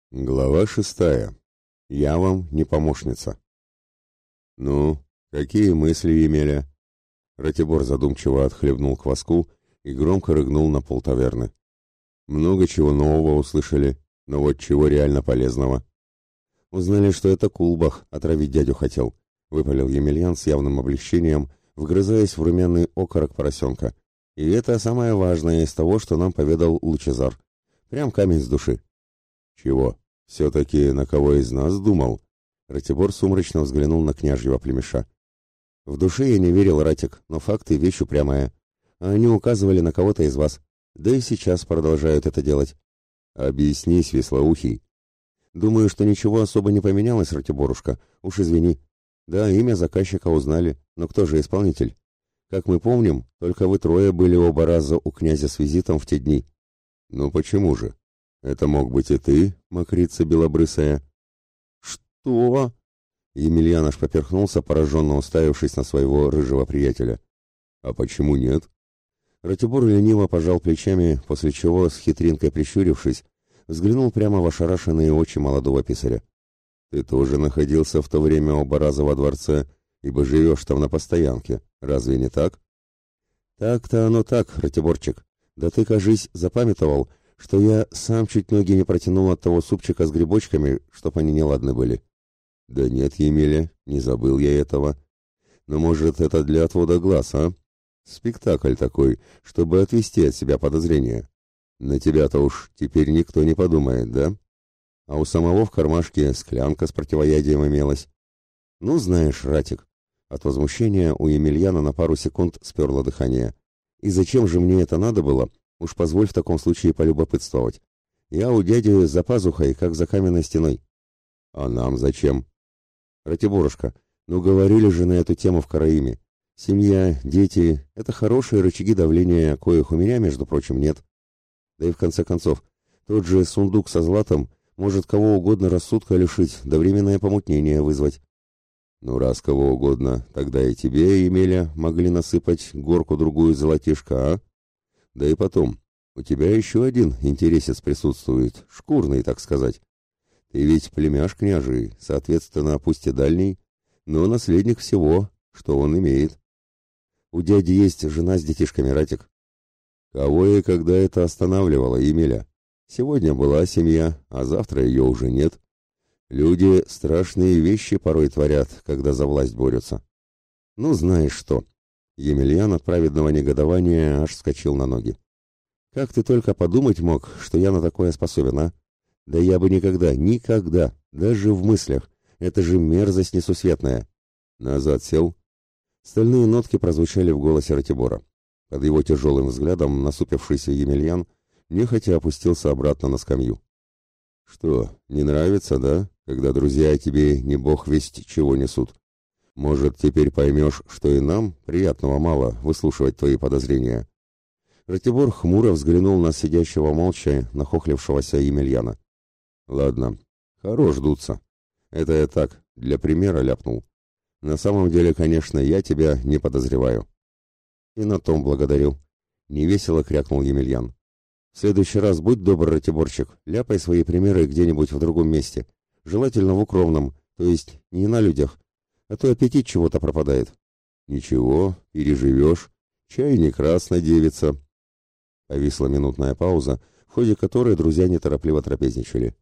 Глава 6. Я вам не помощница. Ну, какие мысли имели? Ратибор задумчиво отхлебнул кваску и громко рыгнул на пол таверны. Много чего нового услышали, но вот чего реально полезного. Узнали, что это Кулбах отравить дядю хотел, выпалил Емельян с явным облегчением, вгрызаясь в румяный окорок поросенка. И это самое важное из того, что нам поведал Лучезар. Прям камень с души. Чего? Все-таки на кого из нас думал? Ратибор сумрачно взглянул на княжьего племеша. В душе я не верил, Ратик, но факты — вещь упрямая. А они указывали на кого-то из вас. Да и сейчас продолжают это делать. Объяснись, Веслоухий. Думаю, что ничего особо не поменялось, Ратиборушка. Уж извини. Да, имя заказчика узнали, но кто же исполнитель? Как мы помним, только вы трое были оба раза у князя с визитом в те дни. Ну почему же? Это мог быть и ты, мокрица белобрысая. Что? Емельян аж поперхнулся, пораженно уставившись на своего рыжего приятеля. А почему нет? Ратибор лениво пожал плечами, после чего, с хитринкой прищурившись, взглянул прямо в ошарашенные очи молодого писаря. Ты тоже находился в то время оба раза во дворце, ибо живешь там на постоянке. Разве не так? Так-то оно так, Ратиборчик. Да ты, кажись, запамятовал, что я сам чуть ноги не протянул от того супчика с грибочками, чтоб они неладны были. Да нет, Емеля, не забыл я этого. Но, может, это для отвода глаз, а? Спектакль такой, чтобы отвести от себя подозрения. На тебя-то уж теперь никто не подумает, да? А у самого в кармашке склянка с противоядием имелась. Ну, знаешь, Ратик, от возмущения у Емельяна на пару секунд сперло дыхание. И зачем же мне это надо было? Уж позволь в таком случае полюбопытствовать. Я у дяди за пазухой, как за каменной стеной. А нам зачем? Ратиборушка, ну говорили же на эту тему в Караиме. Семья, дети — это хорошие рычаги давления, коих у меня, между прочим, нет. Да и в конце концов, тот же сундук со златом может кого угодно рассудка лишить, да временное помутнение вызвать. Ну, раз кого угодно, тогда и тебе, Емеля, могли насыпать горку-другую золотишка, а? Да и потом, у тебя еще один интересец присутствует, шкурный, так сказать. Ты ведь племяш княжий, соответственно, пусть и дальний, но наследник всего, что он имеет. У дяди есть жена с детишками, Ратик. Кого и когда это останавливало, Емеля? Сегодня была семья, а завтра ее уже нет. Люди страшные вещи порой творят, когда за власть борются. Ну, знаешь что? Емельян от праведного негодования аж вскочил на ноги. Как ты только подумать мог, что я на такое способен, а? Да я бы никогда, даже в мыслях. Это же мерзость несусветная. Назад сел. Стальные нотки прозвучали в голосе Ратибора. Под его тяжелым взглядом насупившийся Емельян нехотя опустился обратно на скамью. Что, не нравится, да, когда друзья тебе не бог весть чего несут? Может, теперь поймешь, что и нам приятного мало выслушивать твои подозрения. Ратибор хмуро взглянул на сидящего молча, нахохлившегося Емельяна. Ладно, хорош дуться. Это я так, для примера ляпнул. На самом деле, конечно, я тебя не подозреваю. И на том благодарю. Невесело крякнул Емельян. В следующий раз будь добр, Ратиборчик, ляпай свои примеры где-нибудь в другом месте. Желательно в укромном, то есть не на людях. А то аппетит чего-то пропадает. Ничего, переживешь. Чай не красная девица. Повисла минутная пауза, в ходе которой друзья неторопливо трапезничали.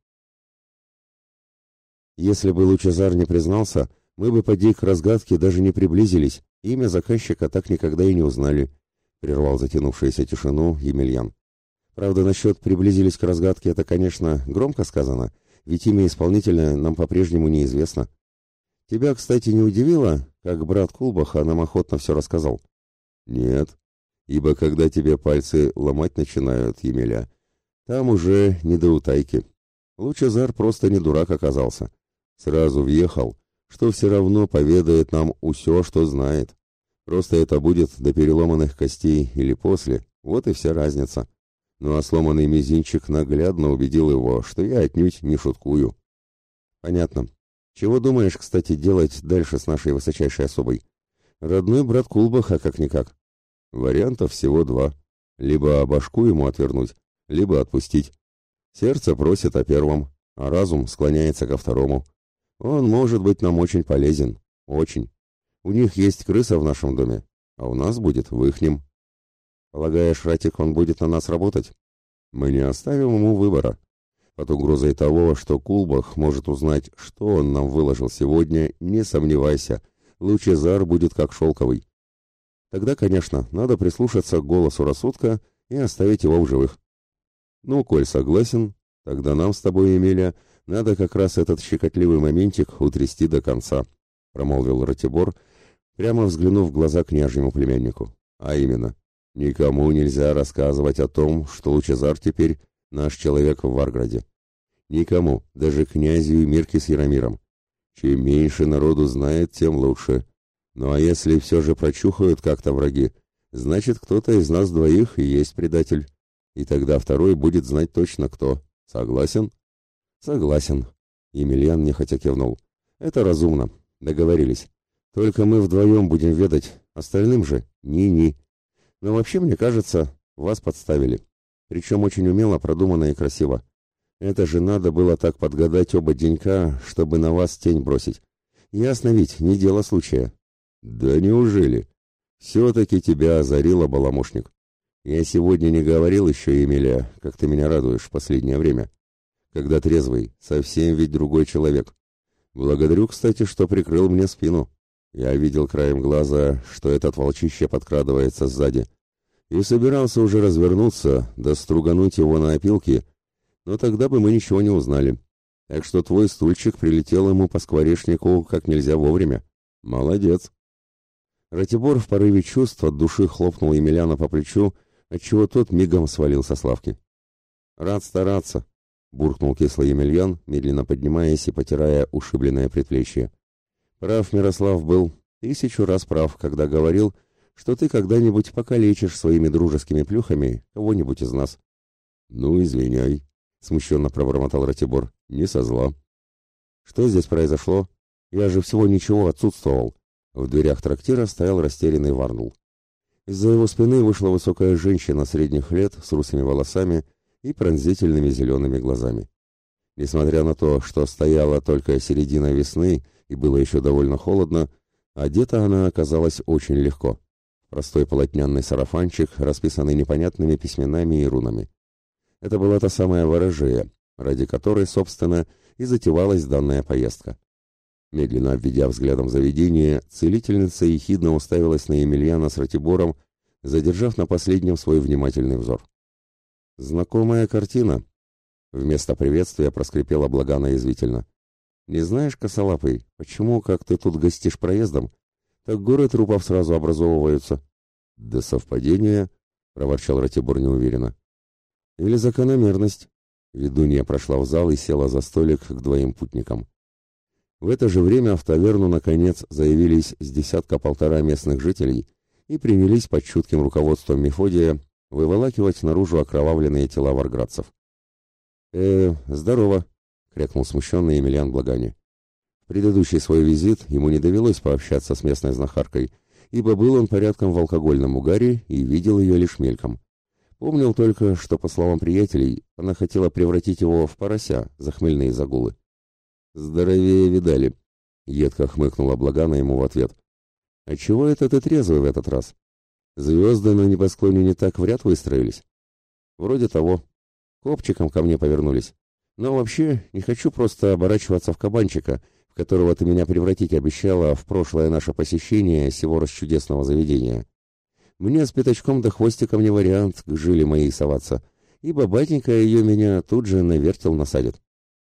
Если бы Лучезар не признался, мы бы поди к разгадке даже не приблизились, имя заказчика так никогда и не узнали, прервал затянувшуюся тишину Емельян. Правда, насчет приблизились к разгадке это, конечно, громко сказано, ведь имя исполнителя нам по-прежнему неизвестно. Тебя, кстати, не удивило, как брат Кулбаха нам охотно все рассказал? Нет, ибо когда тебе пальцы ломать начинают, Емеля, там уже не до утайки. Лучезар просто не дурак оказался. Сразу въехал, что все равно поведает нам усё, что знает. Просто это будет до переломанных костей или после, вот и вся разница. Ну а сломанный мизинчик наглядно убедил его, что я отнюдь не шуткую. Понятно. Чего думаешь, кстати, делать дальше с нашей высочайшей особой? Родной брат Кулбаха, как-никак. Вариантов всего два. Либо башку ему отвернуть, либо отпустить. Сердце просит о первом, а разум склоняется ко второму. Он может быть нам очень полезен. Очень. У них есть крыса в нашем доме, а у нас будет в ихнем. Полагаешь, Ратик, он будет на нас работать? Мы не оставим ему выбора. Под угрозой того, что Кулбах может узнать, что он нам выложил сегодня, не сомневайся, Лучезар будет как шелковый. Тогда, конечно, надо прислушаться к голосу рассудка и оставить его в живых. Ну, коль согласен, тогда нам с тобой, Емеля, надо как раз этот щекотливый моментик утрясти до конца, промолвил Ратибор, прямо взглянув в глаза княжьему племяннику. А именно, никому нельзя рассказывать о том, что Лучезар теперь наш человек в Варграде. Никому, даже князю и Мирке с Яромиром. Чем меньше народу знает, тем лучше. Ну а если все же прочухают как-то враги, значит, кто-то из нас двоих и есть предатель. И тогда второй будет знать точно кто. Согласен? Согласен. Емельян нехотя кивнул. Это разумно. Договорились. Только мы вдвоем будем ведать, остальным же ни-ни. Но вообще, мне кажется, вас подставили. Причем очень умело, продуманно и красиво. Это же надо было так подгадать оба денька, чтобы на вас тень бросить. Ясно ведь, не дело случая. Да неужели? Все-таки тебя озарило, баламошник. Я сегодня не говорил еще, Емеля, как ты меня радуешь в последнее время. Когда трезвый, совсем ведь другой человек. Благодарю, кстати, что прикрыл мне спину. Я видел краем глаза, что этот волчище подкрадывается сзади. И собирался уже развернуться, да стругануть его на опилки, но тогда бы мы ничего не узнали. Так что твой стульчик прилетел ему по скворечнику как нельзя вовремя. Молодец. Ратибор в порыве чувств от души хлопнул Емельяна по плечу, отчего тот мигом свалился с лавки. «Рад стараться», — буркнул кислый Емельян, медленно поднимаясь и потирая ушибленное предплечье. «Прав Мирослав был, 1000 раз прав, когда говорил, что ты когда-нибудь покалечишь своими дружескими плюхами кого-нибудь из нас». «Ну, извиняй», — смущенно пробормотал Ратибор, — «не со зла». «Что здесь произошло? Я же всего ничего отсутствовал». В дверях трактира стоял растерянный Варнул. Из-за его спины вышла высокая женщина средних лет с русыми волосами и пронзительными зелеными глазами. Несмотря на то, что стояла только середина весны и было еще довольно холодно, одета она оказалась очень легко. Простой полотняный сарафанчик, расписанный непонятными письменами и рунами. Это была та самая ворожея, ради которой, собственно, и затевалась данная поездка. Медленно обведя взглядом заведение, целительница ехидно уставилась на Емельяна с Ратибором, задержав на последнем свой внимательный взор. «Знакомая картина», — вместо приветствия проскрипела Благана язвительно. «Не знаешь, косолапый, почему, как ты тут гостишь проездом, так горы трупов сразу образовываются?» «Да совпадение», — проворчал Ратибор неуверенно. «Или закономерность». Ведунья прошла в зал и села за столик к двоим путникам. В это же время в таверну, наконец, заявились с 10-1.5 местных жителей и принялись под чутким руководством Мефодия выволакивать наружу окровавленные тела варградцев. Здорово!» — крякнул смущенный Емельян Благане. В предыдущий свой визит ему не довелось пообщаться с местной знахаркой, ибо был он порядком в алкогольном угаре и видел ее лишь мельком. Помнил только, что, по словам приятелей, она хотела превратить его в порося за хмельные загулы. «Здоровее видали», — едко хмыкнула Благана ему в ответ. «А чего это ты трезвый в этот раз? Звезды на небосклоне не так в ряд выстроились?» «Вроде того. Копчиком ко мне повернулись. Но вообще не хочу просто оборачиваться в кабанчика, в которого ты меня превратить обещала в прошлое наше посещение сего расчудесного заведения. Мне с пятачком да хвостиком не вариант к жиле моей соваться, ибо батенька ее меня тут же на вертел насадит.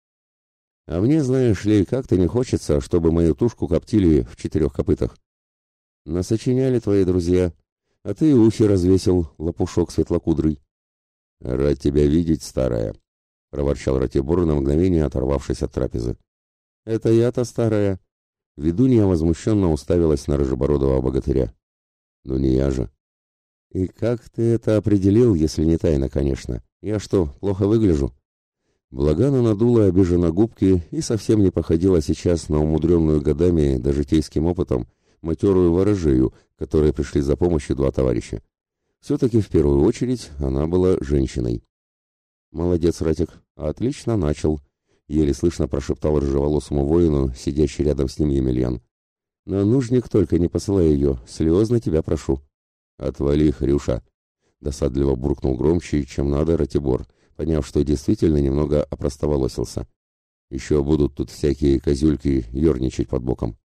А мне, знаешь ли, как-то не хочется, чтобы мою тушку коптили в 4 копытах. Насочиняли твои друзья, а ты и ухи развесил, лопушок светлокудрый». «Рад тебя видеть, старая», — проворчал Ратибор на мгновение, оторвавшись от трапезы. «Это я-то старая». Ведунья возмущенно уставилась на рыжебородого богатыря. «Ну не я же». «И как ты это определил, если не тайна, конечно? Я что, плохо выгляжу?» Благана надула обиженно губки и совсем не походила сейчас на умудренную годами да житейским опытом матерую ворожею, которой пришли за помощью 2 товарища. Все-таки в первую очередь она была женщиной. «Молодец, Ратик, отлично начал. еле слышно прошептал рыжеволосому воину, сидящий рядом с ним Емельян. Но нужник, только не посылай ее, слезно тебя прошу. Отвали, Хрюша, досадливо буркнул громче, чем надо Ратибор, поняв, что действительно немного опростоволосился. Еще будут тут всякие козюльки ерничать под боком.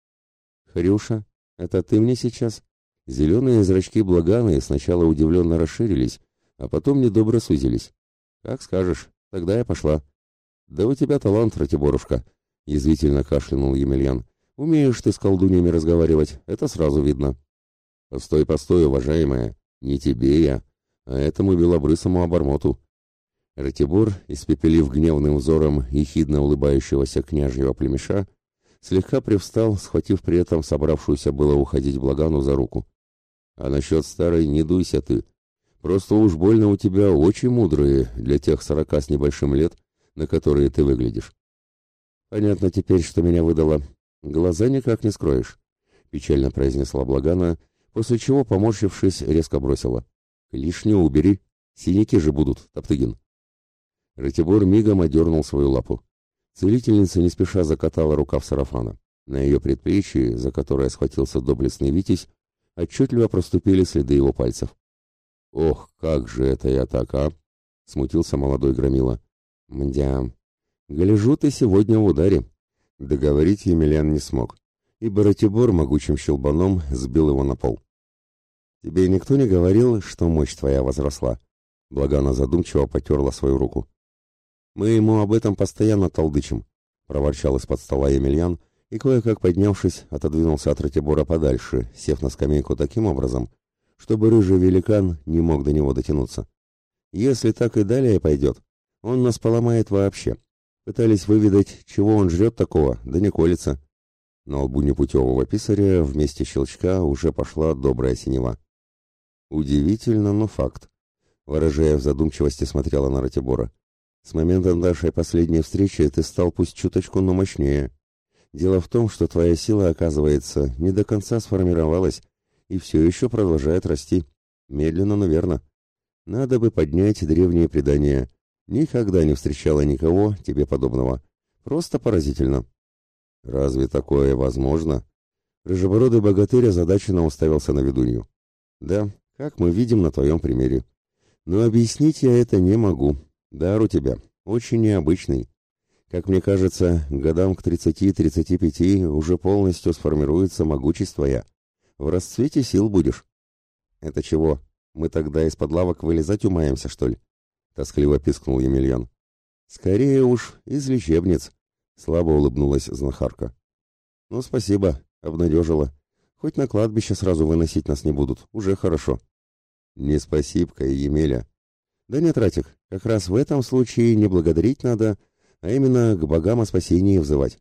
Хрюша, это ты мне сейчас? Зеленые зрачки Благаны сначала удивленно расширились, а потом недобро сузились. Как скажешь, тогда я пошла. Да у тебя талант, Ратиборушка, язвительно кашлянул Емельян. Умеешь ты с колдуньями разговаривать, это сразу видно. Постой, постой, уважаемая, не тебе я, а этому белобрысому обормоту. Ратибор, испепелив гневным взором ехидно улыбающегося княжьего племеша, слегка привстал, схватив при этом собравшуюся было уходить Благану за руку. А насчет старой не дуйся ты. Просто уж больно у тебя очень мудрые для тех 40 с небольшим лет, на которые ты выглядишь. Понятно теперь, что меня выдало. Глаза никак не скроешь, печально произнесла Благана, после чего, поморщившись, резко бросила. Лишнее убери, синяки же будут, Топтыгин. Ратибор мигом одернул свою лапу. Целительница не спеша закатала рукав сарафана. На ее предплечье, за которое схватился доблестный Витязь, отчетливо проступили следы его пальцев. «Ох, как же это я так, а?» — смутился молодой громила. «Мдя, гляжу, ты сегодня в ударе». Договорить Емельян не смог, ибо Ратибор могучим щелбаном сбил его на пол. «Тебе никто не говорил, что мощь твоя возросла?» Благана задумчиво потерла свою руку. «Мы ему об этом постоянно толдычим», — проворчал из-под стола Емельян и, кое-как поднявшись, отодвинулся от Ратибора подальше, сев на скамейку таким образом, чтобы рыжий великан не мог до него дотянуться. «Если так и далее пойдет, он нас поломает вообще. Пытались выведать, чего он жрет такого, да не колется». На лбу непутевого писаря вместе щелчка уже пошла добрая синева. «Удивительно, но факт», — ворожая в задумчивости смотрела на Ратибора. «С момента нашей последней встречи ты стал пусть чуточку, но мощнее. Дело в том, что твоя сила, оказывается, не до конца сформировалась и все еще продолжает расти. Медленно, но верно. Надо бы поднять древние предания. Никогда не встречала никого тебе подобного. Просто поразительно». «Разве такое возможно?» Рыжебородый богатырь озадаченно уставился на ведунью. «Да, как мы видим на твоем примере. Но объяснить я это не могу. Дар у тебя очень необычный. Как мне кажется, годам к 30-35 уже полностью сформируется могучесть твоя. В расцвете сил будешь». «Это чего, мы тогда из-под лавок вылезать умаемся, что ли?» Тоскливо пискнул Емельян. «Скорее уж из лечебниц», — слабо улыбнулась знахарка. «Ну, спасибо, обнадежила. Хоть на кладбище сразу выносить нас не будут, уже хорошо». «Не спасибо, Емеля». «Да нет, Ратик, как раз в этом случае не благодарить надо, а именно к богам о спасении взывать».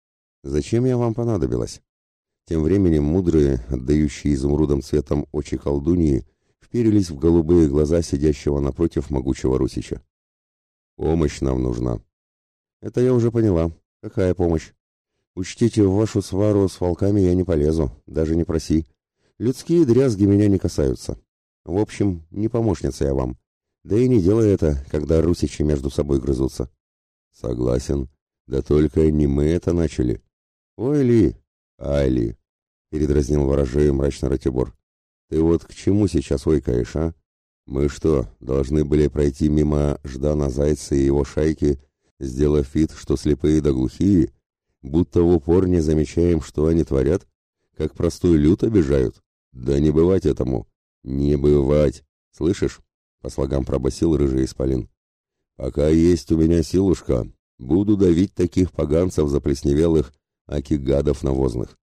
«Зачем я вам понадобилась?» Тем временем мудрые, отдающие изумрудом цветом очи колдуньи, вперились в голубые глаза сидящего напротив могучего русича. «Помощь нам нужна». «Это я уже поняла. Какая помощь? Учтите, в вашу свару с волками я не полезу, даже не проси. Людские дрязги меня не касаются. В общем, не помощница я вам. Да и не делай это, когда русичи между собой грызутся». «Согласен. Да только не мы это начали». «Ой, Ли, ай, Ли», — передразнил ворожей мрачно Ратибор. «Ты вот к чему сейчас ойкаешь, а? Мы что, должны были пройти мимо Ждана Зайца и его шайки, сделав вид, что слепые да глухие, будто в упор не замечаем, что они творят, как простой люд обижают? Да не бывать этому! Не бывать! Слышишь?» — по слогам пробасил рыжий исполин. «Пока есть у меня силушка, буду давить таких поганцев заплесневелых, аки гадов навозных».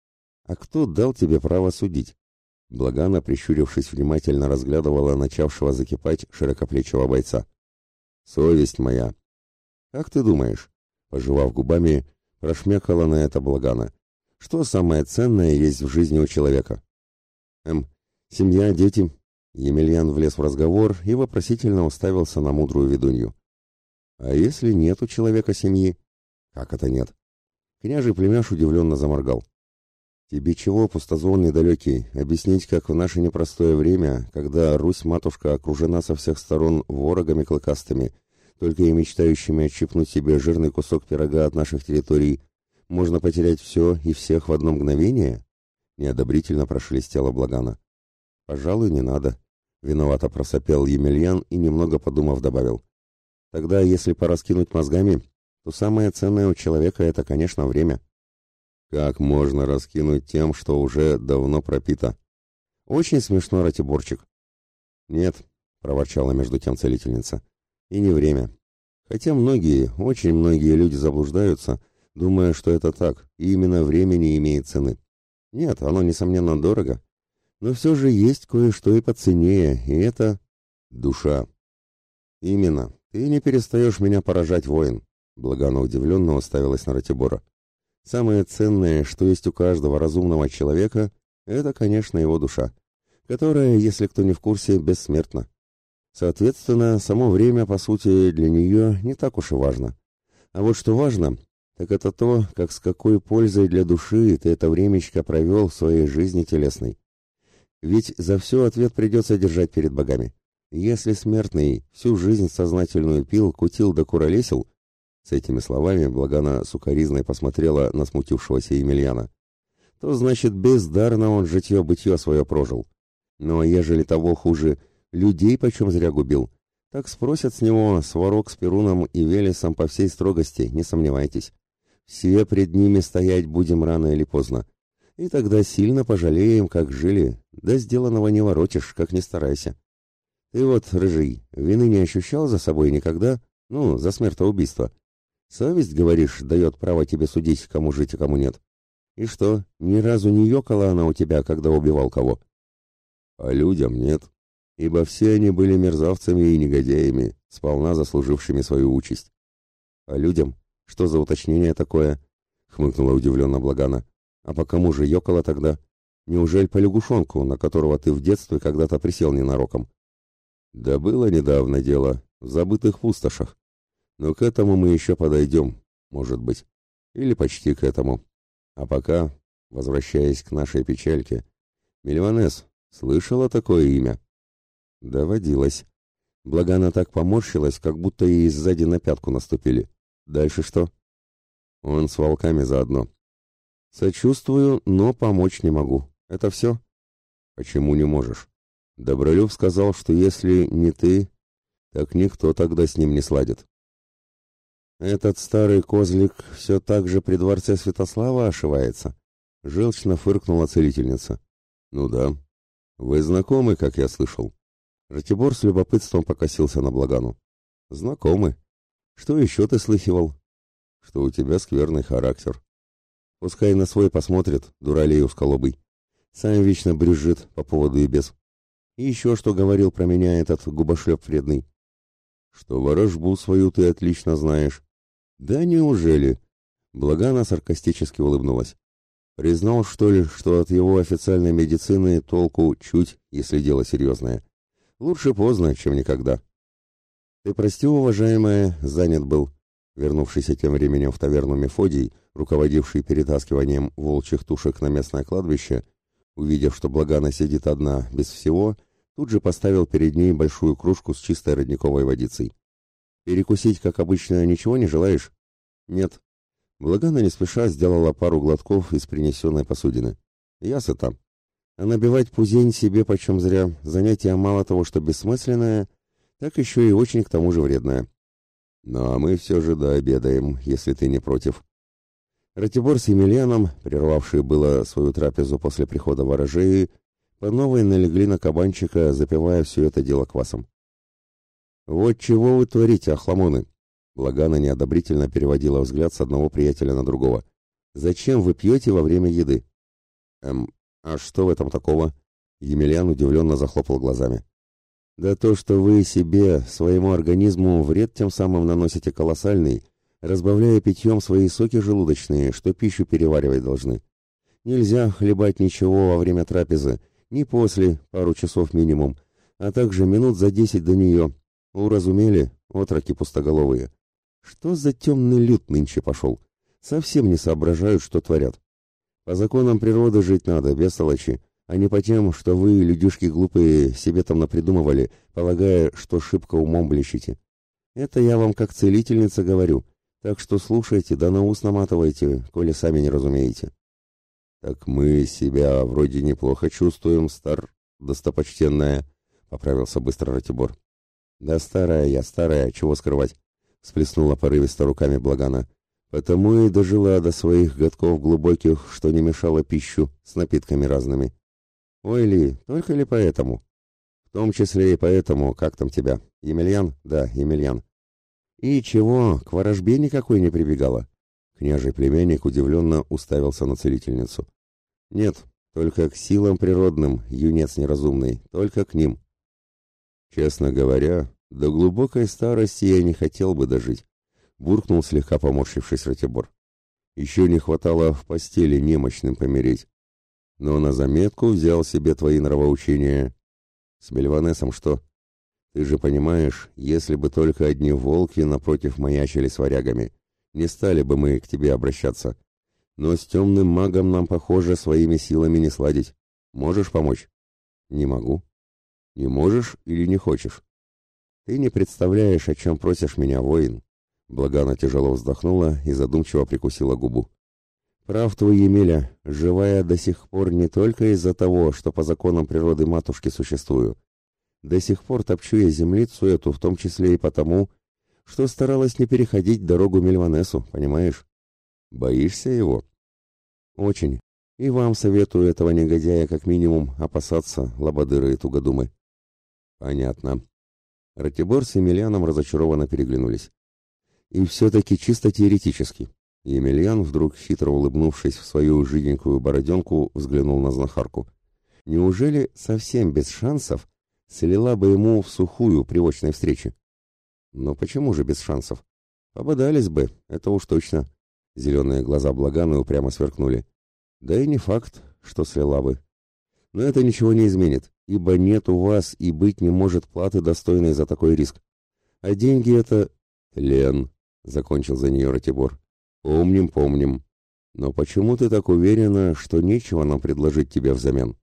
«А кто дал тебе право судить?» Благана, прищурившись, внимательно разглядывала начавшего закипать широкоплечего бойца. «Совесть моя!» «Как ты думаешь?» Пожевав губами, прошмякала на это Благана. «Что самое ценное есть в жизни у человека?» Семья, дети». Емельян влез в разговор и вопросительно уставился на мудрую ведунью. «А если нет у человека семьи?» «Как это нет?» Княжий племяш удивленно заморгал. «Тебе чего, пустозвонный далекий, объяснить, как в наше непростое время, когда Русь-матушка окружена со всех сторон ворогами клыкастыми, только и мечтающими отщипнуть себе жирный кусок пирога от наших территорий, можно потерять все и всех в одно мгновение? Неодобрительно прошелестела Благана. Пожалуй, не надо. Виновато просопел Емельян и, немного подумав, добавил. Тогда, если пораскинуть мозгами, то самое ценное у человека — это, конечно, время. Как можно раскинуть тем, что уже давно пропито? Очень смешно, Ратиборчик. Нет, проворчала между тем целительница. И не время. Хотя многие, очень многие люди заблуждаются, думая, что это так, и именно время не имеет цены. Нет, оно, несомненно, дорого. Но все же есть кое-что и поценнее, и это душа. Именно. Ты не перестаешь меня поражать, воин. Благана удивленно уставилась на Ратибора. Самое ценное, что есть у каждого разумного человека, это, конечно, его душа, которая, если кто не в курсе, бессмертна. Соответственно, само время, по сути, для нее не так уж и важно. А вот что важно, так это то, как с какой пользой для души ты это времечко провел в своей жизни телесной. Ведь за все ответ придется держать перед богами. Если смертный всю жизнь сознательную пил, кутил да куролесил, с этими словами Благана сукоризной посмотрела на смутившегося Емельяна, то значит бездарно он житье-бытье свое прожил. Но ежели того хуже, людей почем зря губил, так спросят с него Сварог с Перуном и Велесом по всей строгости, не сомневайтесь. Все пред ними стоять будем рано или поздно. И тогда сильно пожалеем, как жили, да сделанного не воротишь, как ни старайся. Ты вот, рыжий, вины не ощущал за собой никогда, за смертоубийство. Совесть, говоришь, дает право тебе судить, кому жить, а кому нет. И что, ни разу не ёкала она у тебя, когда убивал кого? А людям нет, ибо все они были мерзавцами и негодяями, сполна заслужившими свою участь. А людям? Что за уточнение такое? Хмыкнула удивленно Благана. А по кому же ёкала тогда? Неужели по лягушонку, на которого ты в детстве когда-то присел ненароком? Да было недавно дело, в забытых пустошах. Но к этому мы еще подойдем, может быть. Или почти к этому. А пока, возвращаясь к нашей печальке, Мельванес, слышала такое имя? Доводилось. Благана так поморщилась, как будто ей сзади на пятку наступили. Дальше что? Он с волками заодно. Сочувствую, но помочь не могу. Это все? Почему не можешь? Добролюб сказал, что если не ты, так никто тогда с ним не сладит. Этот старый козлик все так же при дворце Святослава ошивается? Желчно фыркнула целительница. Ну да. Вы знакомы, как я слышал? Ратибор с любопытством покосился на Благану. Знакомы. Что еще ты слыхивал? Что у тебя скверный характер. Пускай на свой посмотрит, дуралей усколобый. Сам вечно брюзжит по поводу и без. И еще что говорил про меня этот губошлеп вредный? Что ворожбу свою ты отлично знаешь. Да неужели? Благана саркастически улыбнулась. Признал, что ли, что от его официальной медицины толку чуть, если дело серьезное. Лучше поздно, чем никогда. Ты прости, уважаемая, занят был. Вернувшийся тем временем в таверну Мефодий, руководивший перетаскиванием волчьих тушек на местное кладбище, увидев, что Благана сидит одна, без всего, тут же поставил перед ней большую кружку с чистой родниковой водицей. «Перекусить, как обычно, ничего не желаешь?» «Нет». Благана не спеша сделала пару глотков из принесенной посудины. «Я сыта. А набивать пузень себе почем зря занятие мало того, что бессмысленное, так еще и очень к тому же вредное. Ну а мы все же дообедаем, если ты не против». Ратибор с Емельяном, прервавшие было свою трапезу после прихода ворожеи, по новой налегли на кабанчика, запивая все это дело квасом. «Вот чего вы творите, охламоны!» Благана неодобрительно переводила взгляд с одного приятеля на другого. «Зачем вы пьете во время еды?» А что в этом такого?» Емельян удивленно захлопал глазами. «Да то, что вы себе, своему организму вред тем самым наносите колоссальный, разбавляя питьем свои соки желудочные, что пищу переваривать должны. Нельзя хлебать ничего во время трапезы, ни после, пару часов минимум, а также минут за 10 до нее. Уразумели, отроки пустоголовые? Что за темный люд нынче пошел? Совсем не соображают, что творят. По законам природы жить надо, бестолочи, а не по тем, что вы, людишки глупые, себе там напридумывали, полагая, что шибко умом блещете. Это я вам как целительница говорю, так что слушайте, да на ус наматывайте, коли сами не разумеете. Так мы себя вроде неплохо чувствуем, достопочтенная, поправился быстро Ратибор. Да старая я, старая, чего скрывать, всплеснула порывисто руками Благана. Потому и дожила до своих годков глубоких, что не мешала пищу с напитками разными. Ой ли, только ли поэтому? В том числе и поэтому, как там тебя? Емельян? Да, Емельян. И чего, к ворожбе никакой не прибегала? Княжий племянник удивленно уставился на целительницу. Нет, только к силам природным, юнец неразумный, только к ним. Честно говоря, до глубокой старости я не хотел бы дожить, буркнул слегка поморщившись Ратибор. Еще не хватало в постели немощным помереть. Но на заметку взял себе твои нравоучения. С Мельванесом что? Ты же понимаешь, если бы только одни волки напротив маячили с варягами, не стали бы мы к тебе обращаться. Но с темным магом нам, похоже, своими силами не сладить. Можешь помочь? Не могу. Не можешь или не хочешь? Ты не представляешь, о чем просишь меня, воин. Благана тяжело вздохнула и задумчиво прикусила губу. Прав твой Емеля, живая до сих пор не только из-за того, что по законам природы матушки существую. До сих пор топчу я землицу эту, в том числе и потому, что старалась не переходить дорогу Мельванесу, понимаешь? Боишься его? Очень. И вам советую этого негодяя как минимум опасаться, лободыры и тугодумы. Понятно. Ратибор с Емельяном разочарованно переглянулись. И все-таки чисто теоретически. Емельян, вдруг хитро улыбнувшись в свою жиденькую бороденку, взглянул на знахарку. Неужели совсем без шансов слила бы ему в сухую при очной встрече? Но почему же без шансов? Пободались бы, это уж точно. Зеленые глаза Благаны упрямо сверкнули. Да и не факт, что слила бы. Но это ничего не изменит, ибо нет у вас и быть не может платы, достойной за такой риск. А деньги это... Лен, закончил за нее Ратибор. Помним, помним. Но почему ты так уверена, что нечего нам предложить тебе взамен?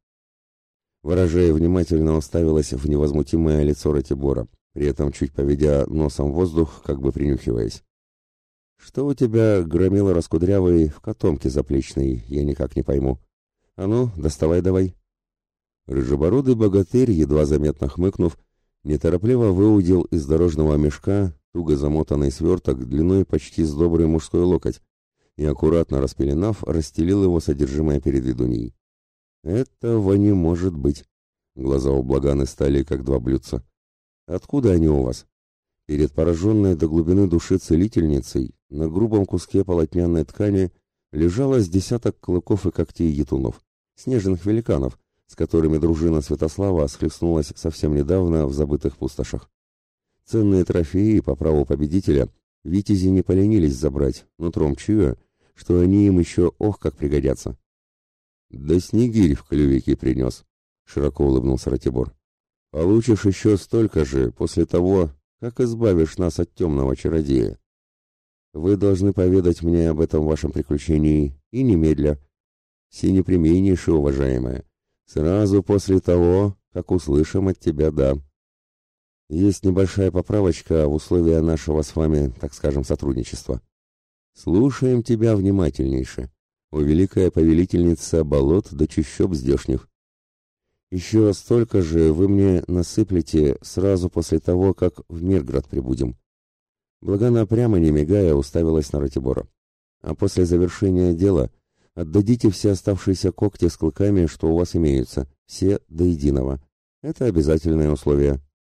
Ворожея внимательно уставилась в невозмутимое лицо Ратибора, при этом чуть поведя носом воздух, как бы принюхиваясь. Что у тебя, громила раскудрявый, в котомке заплечной, я никак не пойму. А ну, доставай давай. Рыжебородый богатырь, едва заметно хмыкнув, неторопливо выудил из дорожного мешка туго замотанный сверток длиной почти с добрый мужской локоть и, аккуратно распеленав, расстелил его содержимое перед ведуньей. «Этого не может быть!» Глаза у Благаны стали, как два блюдца. «Откуда они у вас?» Перед пораженной до глубины души целительницей на грубом куске полотняной ткани лежало с десяток клыков и когтей етунов, снежных великанов, с которыми дружина Святослава схлестнулась совсем недавно в забытых пустошах. Ценные трофеи по праву победителя витязи не поленились забрать, нутром чуя, что они им еще ох как пригодятся. «Да снегирь в клювике принес», — широко улыбнулся Ратибор. «Получишь еще столько же после того, как избавишь нас от темного чародея. Вы должны поведать мне об этом вашем приключении, и немедля. Всенепременнейшее, уважаемая, сразу после того, как услышим от тебя «да». Есть небольшая поправочка в условия нашего с вами, так скажем, сотрудничества. Слушаем тебя внимательнейше, о великая повелительница болот до чащоб здешних. Еще столько же вы мне насыплете сразу после того, как в Мирград прибудем». Благана, прямо не мигая, уставилась на Ратибора. «А после завершения дела отдадите все оставшиеся когти с клыками, что у вас имеются, все до единого. Это обязательное условие».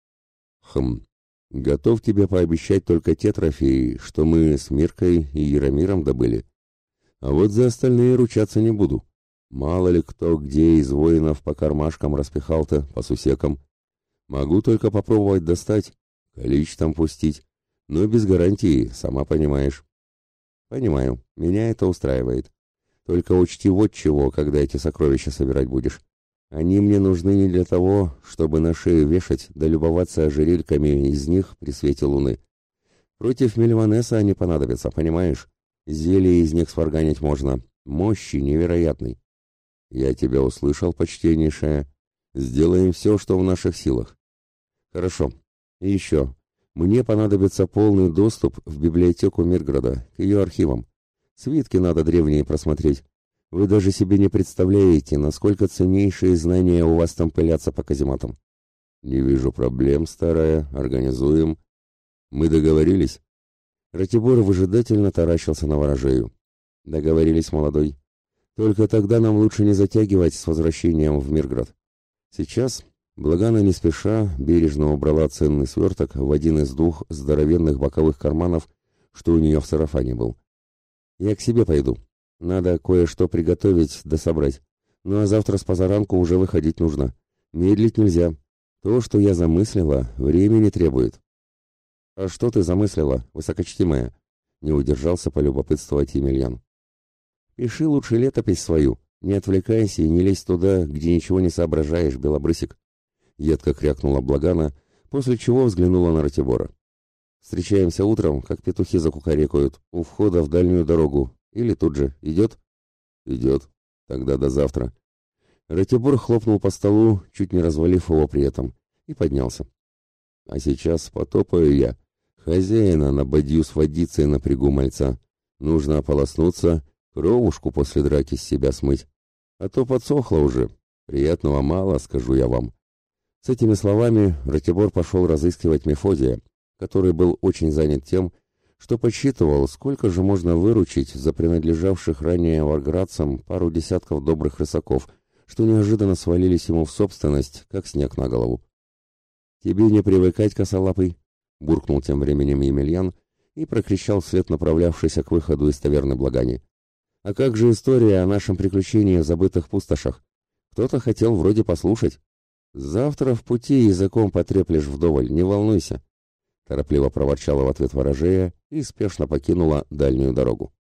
Готов тебе пообещать только те трофеи, что мы с Миркой и Яромиром добыли. А вот за остальные ручаться не буду. Мало ли кто где из воинов по кармашкам распихал-то, по сусекам. Могу только попробовать достать, количеством пустить, но без гарантии, сама понимаешь». «Понимаю, меня это устраивает. Только учти вот чего, когда эти сокровища собирать будешь. Они мне нужны не для того, чтобы на шею вешать да любоваться ожерельками из них при свете луны. Против Мельванеса они понадобятся, понимаешь? Зелье из них сварганить можно, мощи невероятной». «Я тебя услышал, почтеннейшая. Сделаем все, что в наших силах». «Хорошо. И еще. Мне понадобится полный доступ в библиотеку Мирграда, к ее архивам. Свитки надо древние просмотреть. Вы даже себе не представляете, насколько ценнейшие знания у вас там пылятся по казематам. Не вижу проблем, старая, организуем. Мы договорились? Ратибор выжидательно таращился на ворожею. Договорились, молодой. Только тогда нам лучше не затягивать с возвращением в Мирград. Сейчас Благана не спеша бережно убрала ценный сверток в один из двух здоровенных боковых карманов, что у нее в сарафане был. Я к себе пойду. Надо кое-что приготовить да собрать. Ну а завтра с позаранку уже выходить нужно. Медлить нельзя. То, что я замыслила, времени требует. А что ты замыслила, высокочтимая? Не удержался полюбопытствовать Емельян. Пиши лучше летопись свою. Не отвлекайся и не лезь туда, где ничего не соображаешь, белобрысик. Едко крякнула Благана, после чего взглянула на Ратибора. Встречаемся утром, как петухи закукарекают, у входа в дальнюю дорогу. Или тут же. Идет? Идет. Тогда до завтра. Ратибор хлопнул по столу, чуть не развалив его при этом, и поднялся. А сейчас потопаю я. Хозяина на бадью с водицей напрягу мальца. Нужно ополоснуться, кровушку после драки с себя смыть. А то подсохло уже. Приятного мало, скажу я вам. С этими словами Ратибор пошел разыскивать Мефодия, который был очень занят тем, что подсчитывал, сколько же можно выручить за принадлежавших ранее варградцам пару десятков добрых рысаков, что неожиданно свалились ему в собственность, как снег на голову. «Тебе не привыкать, косолапый!» — буркнул тем временем Емельян и прокричал вслед направлявшийся к выходу из таверны Благани. «А как же история о нашем приключении в забытых пустошах? Кто-то хотел вроде послушать. Завтра в пути языком потреплешь вдоволь, не волнуйся!» Торопливо проворчала в ответ ворожея и спешно покинула дальнюю дорогу.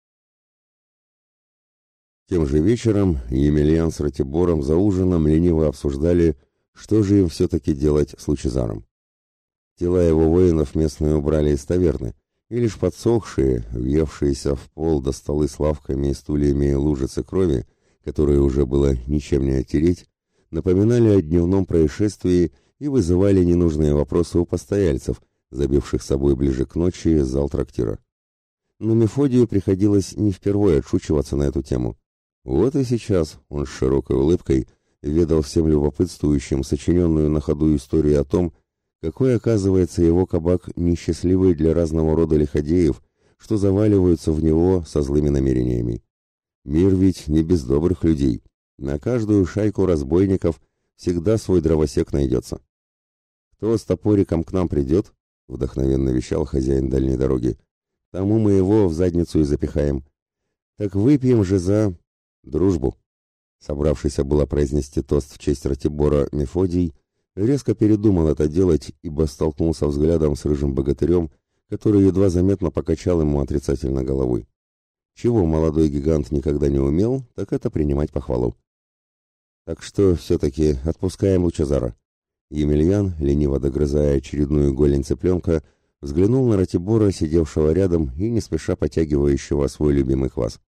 Тем же вечером Емельян с Ратибором за ужином лениво обсуждали, что же им все-таки делать с Лучезаром. Тела его воинов местные убрали из таверны, и лишь подсохшие, въевшиеся в пол до столы с лавками и стульями лужицы крови, которые уже было ничем не оттереть, напоминали о дневном происшествии и вызывали ненужные вопросы у постояльцев, забивших собой ближе к ночи зал трактира. Но Мефодию приходилось не впервые отшучиваться на эту тему. Вот и сейчас он с широкой улыбкой ведал всем любопытствующим сочиненную на ходу историю о том, какой оказывается его кабак несчастливый для разного рода лиходеев, что заваливаются в него со злыми намерениями. Мир ведь не без добрых людей. На каждую шайку разбойников всегда свой дровосек найдется. «Кто с топориком к нам придет?» — вдохновенно вещал хозяин дальней дороги. «Тому мы его в задницу и запихаем. Так выпьем же за дружбу». Собравшийся было произнести тост в честь Ратибора Мефодий резко передумал это делать, ибо столкнулся взглядом с рыжим богатырем, который едва заметно покачал ему отрицательно головой. Чего молодой гигант никогда не умел, так это принимать похвалу. «Так что все-таки отпускаем Лучезара». Емельян, лениво догрызая очередную голень цыпленка, взглянул на Ратибора, сидевшего рядом и не спеша потягивающего свой любимый квас.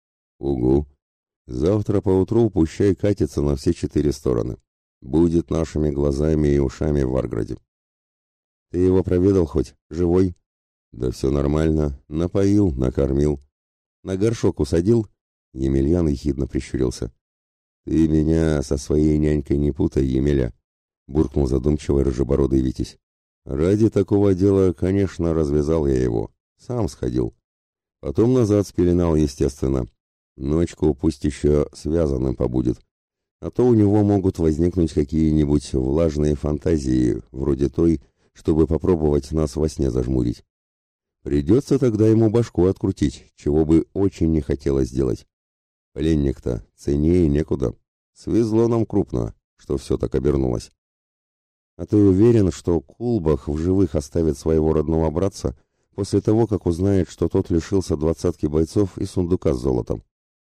«Угу. Завтра поутру пущай катится на все 4 стороны. Будет нашими глазами и ушами в Варграде». «Ты его проведал хоть? Живой?» «Да все нормально. Напоил, накормил. На горшок усадил?» Емельян ехидно прищурился. «Ты меня со своей нянькой не путай, Емеля», — буркнул задумчивый рыжебородый Витязь. «Ради такого дела, конечно, развязал я его. Сам сходил. Потом назад спеленал, естественно. Ночку пусть еще связанным побудет. А то у него могут возникнуть какие-нибудь влажные фантазии, вроде той, чтобы попробовать нас во сне зажмурить. Придется тогда ему башку открутить, чего бы очень не хотелось сделать. Пленник-то ценнее некуда. Свезло нам крупно, что все так обернулось. А ты уверен, что Кулбах в живых оставит своего родного братца после того, как узнает, что тот лишился 20 бойцов и сундука с золотом?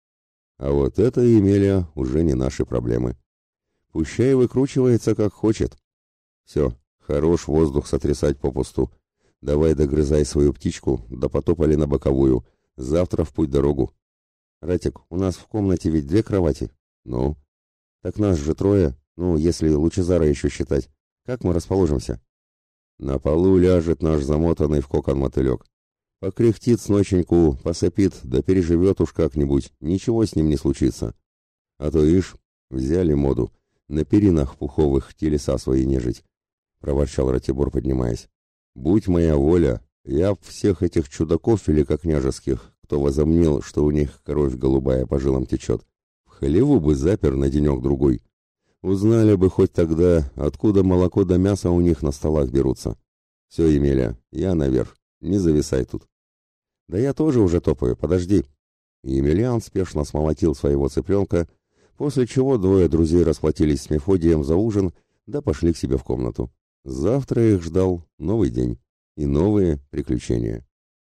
А вот это, Емеля, уже не наши проблемы. Пущай выкручивается как хочет. Все, хорош воздух сотрясать попусту. Давай догрызай свою птичку, да потопали на боковую. Завтра в путь-дорогу. Ратик, у нас в комнате ведь 2 кровати. Ну? Так нас же 3, ну, если Лучезара еще считать. Как мы расположимся? На полу ляжет наш замотанный в кокон мотылек. Покряхтит с ноченьку, посопит, да переживет уж как-нибудь, ничего с ним не случится. А то, ишь, взяли моду, на перинах пуховых телеса свои нежить, — проворчал Ратибор, поднимаясь. Будь моя воля, я б всех этих чудаков великокняжеских, кто возомнил, что у них кровь голубая по жилам течет, в хлеву бы запер на денек-другой. Узнали бы хоть тогда, откуда молоко да мясо у них на столах берутся. Все, Емеля, я наверх, не зависай тут. Да я тоже уже топаю, подожди. Емельян спешно смолотил своего цыпленка, после чего двое друзей расплатились с Мефодием за ужин, да пошли к себе в комнату. Завтра их ждал новый день и новые приключения.